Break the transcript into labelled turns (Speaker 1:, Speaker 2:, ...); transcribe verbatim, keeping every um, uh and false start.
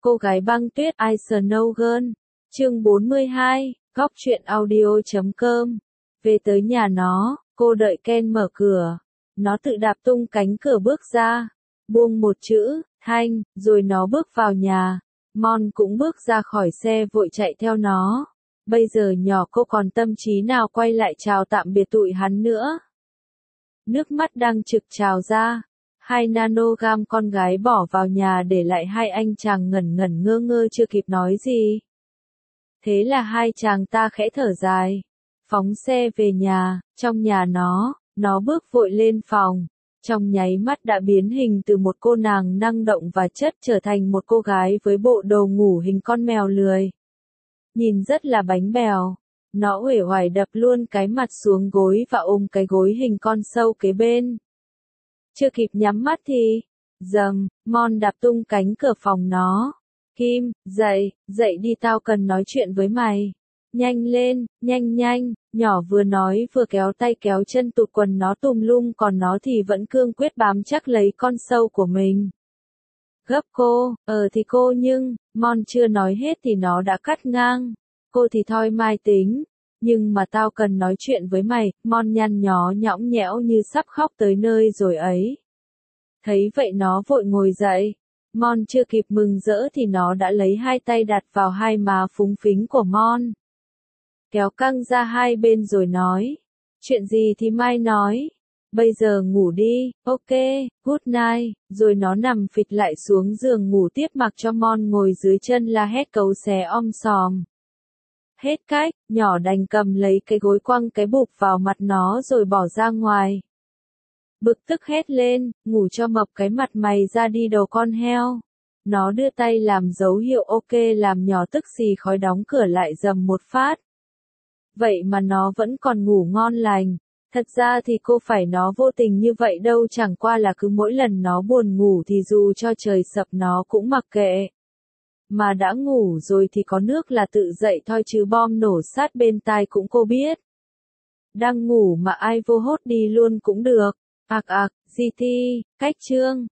Speaker 1: Cô gái băng tuyết Ice Snow Girl. Chương bốn mươi hai, góc truyện audio chấm com. Về tới nhà nó, cô đợi Ken mở cửa. Nó tự đạp tung cánh cửa bước ra. Buông một chữ, Thanh, rồi nó bước vào nhà. Mon cũng bước ra khỏi xe vội chạy theo nó. Bây giờ nhỏ cô còn tâm trí nào quay lại chào tạm biệt tụi hắn nữa. Nước mắt đang trực trào ra. Hai nanogam con gái bỏ vào nhà để lại hai anh chàng ngẩn ngẩn ngơ ngơ chưa kịp nói gì. Thế là hai chàng ta khẽ thở dài. Phóng xe về nhà, trong nhà nó, nó bước vội lên phòng. Trong nháy mắt đã biến hình từ một cô nàng năng động và chất trở thành một cô gái với bộ đồ ngủ hình con mèo lười. Nhìn rất là bánh bèo. Nó uể oải đập luôn cái mặt xuống gối và ôm cái gối hình con sâu kế bên. Chưa kịp nhắm mắt thì, dầm, Mon đạp tung cánh cửa phòng nó. Kim, dậy, dậy đi, tao cần nói chuyện với mày. Nhanh lên, nhanh nhanh, nhỏ vừa nói vừa kéo tay kéo chân tụt quần nó tùm lum, còn nó thì vẫn cương quyết bám chắc lấy con sâu của mình. Gấp cô, ờ thì cô nhưng, Mon chưa nói hết thì nó đã cắt ngang. Cô thì thôi mai tính. Nhưng mà tao cần nói chuyện với mày, Mon nhăn nhó nhõng nhẽo như sắp khóc tới nơi rồi ấy. Thấy vậy nó vội ngồi dậy. Mon chưa kịp mừng rỡ thì nó đã lấy hai tay đặt vào hai má phúng phính của Mon. Kéo căng ra hai bên rồi nói. Chuyện gì thì mai nói. Bây giờ ngủ đi, ok, good night. Rồi nó nằm phịch lại xuống giường ngủ tiếp mặc cho Mon ngồi dưới chân la hét cấu xé om sòm. Hết cách, nhỏ đành cầm lấy cái gối quăng cái bụp vào mặt nó rồi bỏ ra ngoài. Bực tức hét lên, ngủ cho mập cái mặt mày ra đi đầu con heo. Nó đưa tay làm dấu hiệu ok làm nhỏ tức xì khói đóng cửa lại dầm một phát. Vậy mà nó vẫn còn ngủ ngon lành. Thật ra thì cô phải nó vô tình như vậy đâu, chẳng qua là cứ mỗi lần nó buồn ngủ thì dù cho trời sập nó cũng mặc kệ. Mà đã ngủ rồi thì có nước là tự dậy thôi chứ bom nổ sát bên tai cũng cô biết. Đang ngủ mà ai vô hốt đi luôn cũng được. Ạc ạc, giê tê, cách chương.